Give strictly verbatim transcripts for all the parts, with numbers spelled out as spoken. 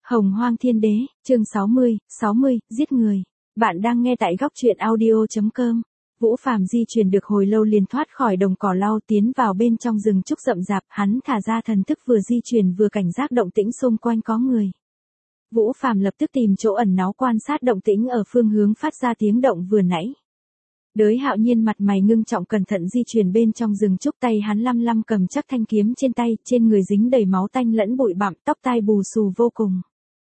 Hồng Hoang Thiên Đế, chương sáu mươi, sáu mươi, giết người. Bạn đang nghe tại góc truyện audio chấm com. Vũ Phàm di chuyển được hồi lâu liền thoát khỏi đồng cỏ lau tiến vào bên trong rừng trúc rậm rạp, hắn thả ra thần thức vừa di chuyển vừa cảnh giác động tĩnh xung quanh có người. Vũ Phàm lập tức tìm chỗ ẩn náu quan sát động tĩnh ở phương hướng phát ra tiếng động vừa nãy. Đới Hạo Nhiên mặt mày ngưng trọng cẩn thận di chuyển bên trong rừng trúc, tay hắn lăm lăm cầm chắc thanh kiếm trên tay, trên người dính đầy máu tanh lẫn bụi bặm, tóc tai bù xù vô cùng.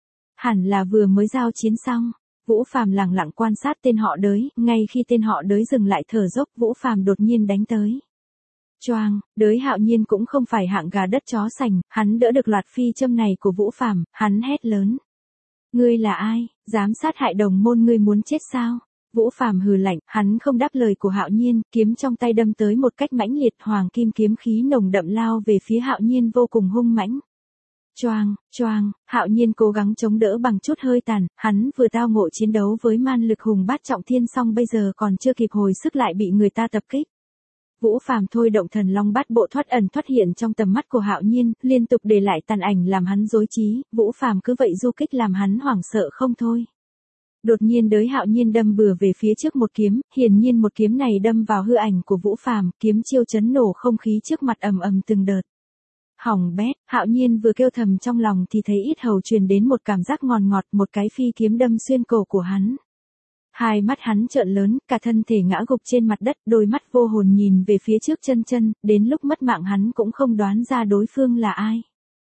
Hẳn là vừa mới giao chiến xong. Vũ Phàm lặng lặng quan sát tên họ Đới, ngay khi tên họ Đới dừng lại thở dốc, Vũ Phàm đột nhiên đánh tới. Choang, Đới Hạo Nhiên cũng không phải hạng gà đất chó sành, hắn đỡ được loạt phi châm này của Vũ Phàm, hắn hét lớn: "Ngươi là ai, dám sát hại đồng môn, ngươi muốn chết sao?" Vũ Phàm hừ lạnh, hắn không đáp lời của Hạo Nhiên, kiếm trong tay đâm tới một cách mãnh liệt, hoàng kim kiếm khí nồng đậm lao về phía Hạo Nhiên vô cùng hung mãnh. Choang, choang, Hạo Nhiên cố gắng chống đỡ bằng chút hơi tàn, hắn vừa tao ngộ chiến đấu với man lực hùng bát trọng thiên xong bây giờ còn chưa kịp hồi sức lại bị người ta tập kích. Vũ Phàm thôi động thần long bát bộ thoát ẩn thoát hiện trong tầm mắt của Hạo Nhiên, liên tục để lại tàn ảnh làm hắn rối trí, Vũ Phàm cứ vậy du kích làm hắn hoảng sợ không thôi. Đột nhiên Đới Hạo Nhiên đâm bừa về phía trước một kiếm, hiển nhiên một kiếm này đâm vào hư ảnh của Vũ Phàm, kiếm chiêu chấn nổ không khí trước mặt ầm ầm từng đợt. Hỏng bét, Hạo Nhiên vừa kêu thầm trong lòng thì thấy ít hầu truyền đến một cảm giác ngọt ngọt, một cái phi kiếm đâm xuyên cổ của hắn. Hai mắt hắn trợn lớn, cả thân thể ngã gục trên mặt đất, đôi mắt vô hồn nhìn về phía trước chân chân, đến lúc mất mạng hắn cũng không đoán ra đối phương là ai.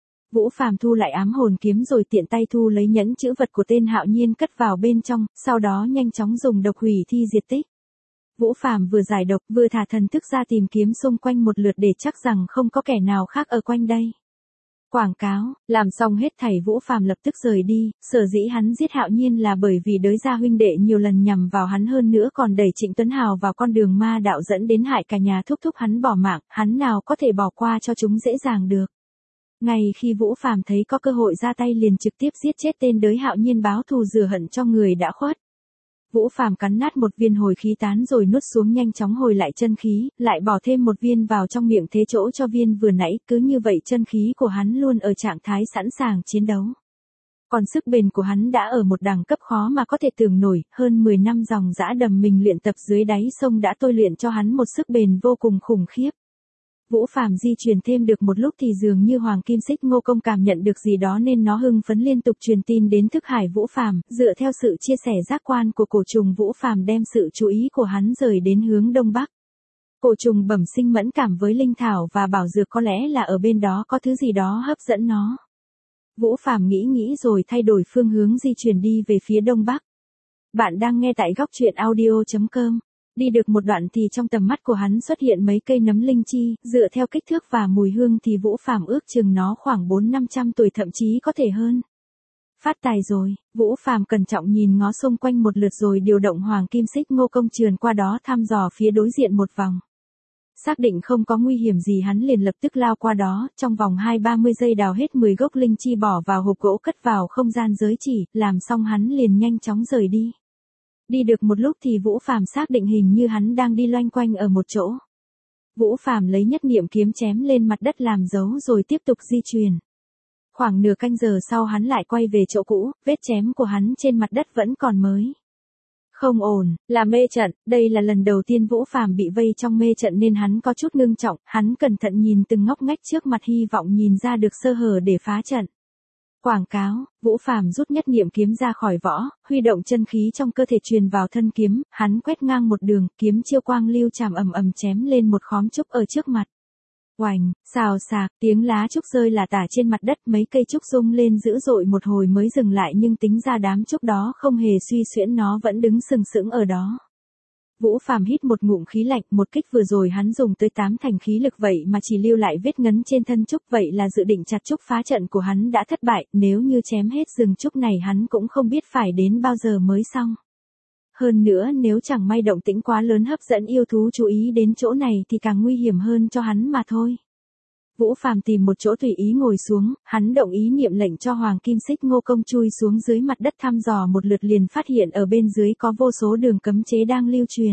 Vũ Phàm thu lại ám hồn kiếm rồi tiện tay thu lấy nhẫn chữ vật của tên Hạo Nhiên cất vào bên trong, sau đó nhanh chóng dùng độc hủy thi diệt tích. Vũ Phàm vừa giải độc vừa thả thần thức ra tìm kiếm xung quanh một lượt để chắc rằng không có kẻ nào khác ở quanh đây. Quảng cáo, làm xong hết thảy Vũ Phàm lập tức rời đi, sở dĩ hắn giết Hạo Nhiên là bởi vì Đới gia huynh đệ nhiều lần nhằm vào hắn, hơn nữa còn đẩy Trịnh Tuấn Hào vào con đường ma đạo dẫn đến hại cả nhà thúc thúc hắn bỏ mạng, hắn nào có thể bỏ qua cho chúng dễ dàng được. Ngay khi Vũ Phàm thấy có cơ hội ra tay liền trực tiếp giết chết tên Đới Hạo Nhiên báo thù rửa hận cho người đã khuất. Vũ Phàm cắn nát một viên hồi khí tán rồi nuốt xuống, nhanh chóng hồi lại chân khí, lại bỏ thêm một viên vào trong miệng thế chỗ cho viên vừa nãy, cứ như vậy chân khí của hắn luôn ở trạng thái sẵn sàng chiến đấu. Còn sức bền của hắn đã ở một đẳng cấp khó mà có thể tưởng nổi, hơn mười năm dòng dã đầm mình luyện tập dưới đáy sông đã tôi luyện cho hắn một sức bền vô cùng khủng khiếp. Vũ Phàm di chuyển thêm được một lúc thì dường như Hoàng Kim Xích Ngô Công cảm nhận được gì đó nên nó hưng phấn liên tục truyền tin đến thức hải Vũ Phàm, dựa theo sự chia sẻ giác quan của cổ trùng, Vũ Phàm đem sự chú ý của hắn rời đến hướng đông bắc. Cổ trùng bẩm sinh mẫn cảm với linh thảo và bảo dược, có lẽ là ở bên đó có thứ gì đó hấp dẫn nó. Vũ Phàm nghĩ nghĩ rồi thay đổi phương hướng di chuyển đi về phía đông bắc. Bạn đang nghe tại góc truyện audio chấm com. Đi được một đoạn thì trong tầm mắt của hắn xuất hiện mấy cây nấm linh chi, dựa theo kích thước và mùi hương thì Vũ Phàm ước chừng nó khoảng bốn năm trăm tuổi, thậm chí có thể hơn. Phát tài rồi, Vũ Phàm cẩn trọng nhìn ngó xung quanh một lượt rồi điều động Hoàng Kim Xích Ngô Công trườn qua đó thăm dò phía đối diện một vòng. Xác định không có nguy hiểm gì hắn liền lập tức lao qua đó, trong vòng hai ba mươi giây đào hết mười gốc linh chi bỏ vào hộp gỗ cất vào không gian giới chỉ, làm xong hắn liền nhanh chóng rời đi. Đi được một lúc thì Vũ Phàm xác định hình như hắn đang đi loanh quanh ở một chỗ. Vũ Phàm lấy nhất niệm kiếm chém lên mặt đất làm dấu rồi tiếp tục di chuyển. Khoảng nửa canh giờ sau hắn lại quay về chỗ cũ, vết chém của hắn trên mặt đất vẫn còn mới. Không ổn, là mê trận, đây là lần đầu tiên Vũ Phàm bị vây trong mê trận nên hắn có chút ngưng trọng, hắn cẩn thận nhìn từng ngóc ngách trước mặt hy vọng nhìn ra được sơ hở để phá trận. Quảng cáo, Vũ Phàm rút nhất niệm kiếm ra khỏi vỏ, huy động chân khí trong cơ thể truyền vào thân kiếm, hắn quét ngang một đường, kiếm chiêu quang lưu chạm ầm ầm chém lên một khóm trúc ở trước mặt. Oành, xào xạc, tiếng lá trúc rơi lả tả trên mặt đất, mấy cây trúc rung lên dữ dội một hồi mới dừng lại, nhưng tính ra đám trúc đó không hề suy xuyễn, nó vẫn đứng sừng sững ở đó. Vũ Phàm hít một ngụm khí lạnh, một kích vừa rồi hắn dùng tới tám thành khí lực vậy mà chỉ lưu lại vết ngấn trên thân trúc, vậy là dự định chặt trúc phá trận của hắn đã thất bại, nếu như chém hết rừng trúc này hắn cũng không biết phải đến bao giờ mới xong. Hơn nữa nếu chẳng may động tĩnh quá lớn hấp dẫn yêu thú chú ý đến chỗ này thì càng nguy hiểm hơn cho hắn mà thôi. Vũ Phàm tìm một chỗ tùy ý ngồi xuống, hắn động ý niệm lệnh cho Hoàng Kim Xích Ngô Công chui xuống dưới mặt đất thăm dò một lượt liền phát hiện ở bên dưới có vô số đường cấm chế đang lưu truyền.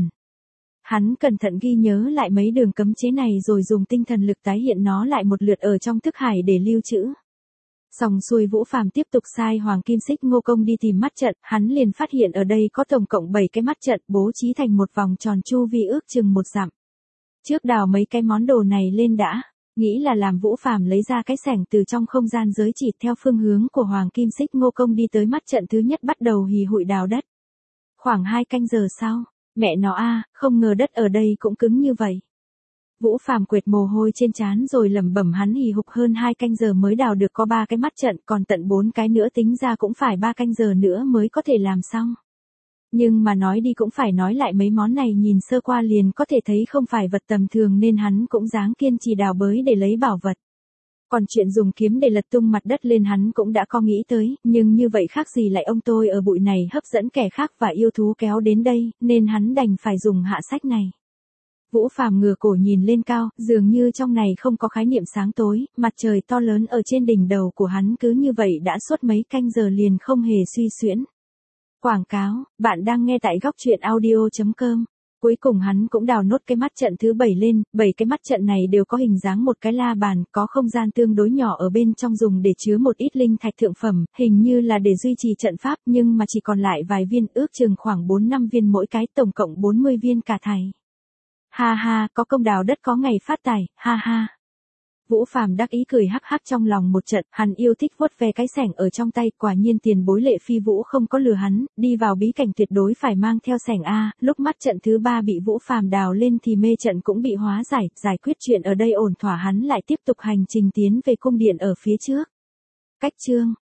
Hắn cẩn thận ghi nhớ lại mấy đường cấm chế này rồi dùng tinh thần lực tái hiện nó lại một lượt ở trong thức hải để lưu trữ. Xong xuôi Vũ Phàm tiếp tục sai Hoàng Kim Xích Ngô Công đi tìm mắt trận, hắn liền phát hiện ở đây có tổng cộng bảy cái mắt trận bố trí thành một vòng tròn chu vi ước chừng một dặm. Trước đào mấy cái món đồ này lên đã, nghĩ là làm Vũ Phàm lấy ra cái xẻng từ trong không gian giới chỉ theo phương hướng của Hoàng Kim Xích Ngô Công đi tới mắt trận thứ nhất bắt đầu hì hụi đào đất. Khoảng hai canh giờ sau, mẹ nó a, không ngờ đất ở đây cũng cứng như vậy. Vũ Phàm quệt mồ hôi trên trán rồi lẩm bẩm hắn hì hục hơn hai canh giờ mới đào được có ba cái mắt trận, còn tận bốn cái nữa tính ra cũng phải ba canh giờ nữa mới có thể làm xong. Nhưng mà nói đi cũng phải nói lại mấy món này nhìn sơ qua liền có thể thấy không phải vật tầm thường nên hắn cũng dáng kiên trì đào bới để lấy bảo vật. Còn chuyện dùng kiếm để lật tung mặt đất lên hắn cũng đã có nghĩ tới, nhưng như vậy khác gì lại ông tôi ở bụi này hấp dẫn kẻ khác và yêu thú kéo đến đây, nên hắn đành phải dùng hạ sách này. Vũ Phàm ngửa cổ nhìn lên cao, dường như trong này không có khái niệm sáng tối, mặt trời to lớn ở trên đỉnh đầu của hắn cứ như vậy đã suốt mấy canh giờ liền không hề suy xuyễn. Quảng cáo, bạn đang nghe tại góc truyện audio chấm com. Cuối cùng hắn cũng đào nốt cái mắt trận thứ bảy lên, bảy cái mắt trận này đều có hình dáng một cái la bàn, có không gian tương đối nhỏ ở bên trong dùng để chứa một ít linh thạch thượng phẩm, hình như là để duy trì trận pháp nhưng mà chỉ còn lại vài viên, ước chừng khoảng bốn năm viên mỗi cái, tổng cộng bốn mươi viên cả thảy. Ha ha, có công đào đất có ngày phát tài, ha ha. Vũ Phàm đắc ý cười hắc hắc trong lòng một trận, hắn yêu thích vuốt ve cái xẻng ở trong tay, quả nhiên tiền bối Lệ Phi Vũ không có lừa hắn, đi vào bí cảnh tuyệt đối phải mang theo xẻng a. Lúc mắt trận thứ ba bị Vũ Phàm đào lên thì mê trận cũng bị hóa giải, giải quyết chuyện ở đây ổn thỏa hắn lại tiếp tục hành trình tiến về cung điện ở phía trước. Cách chương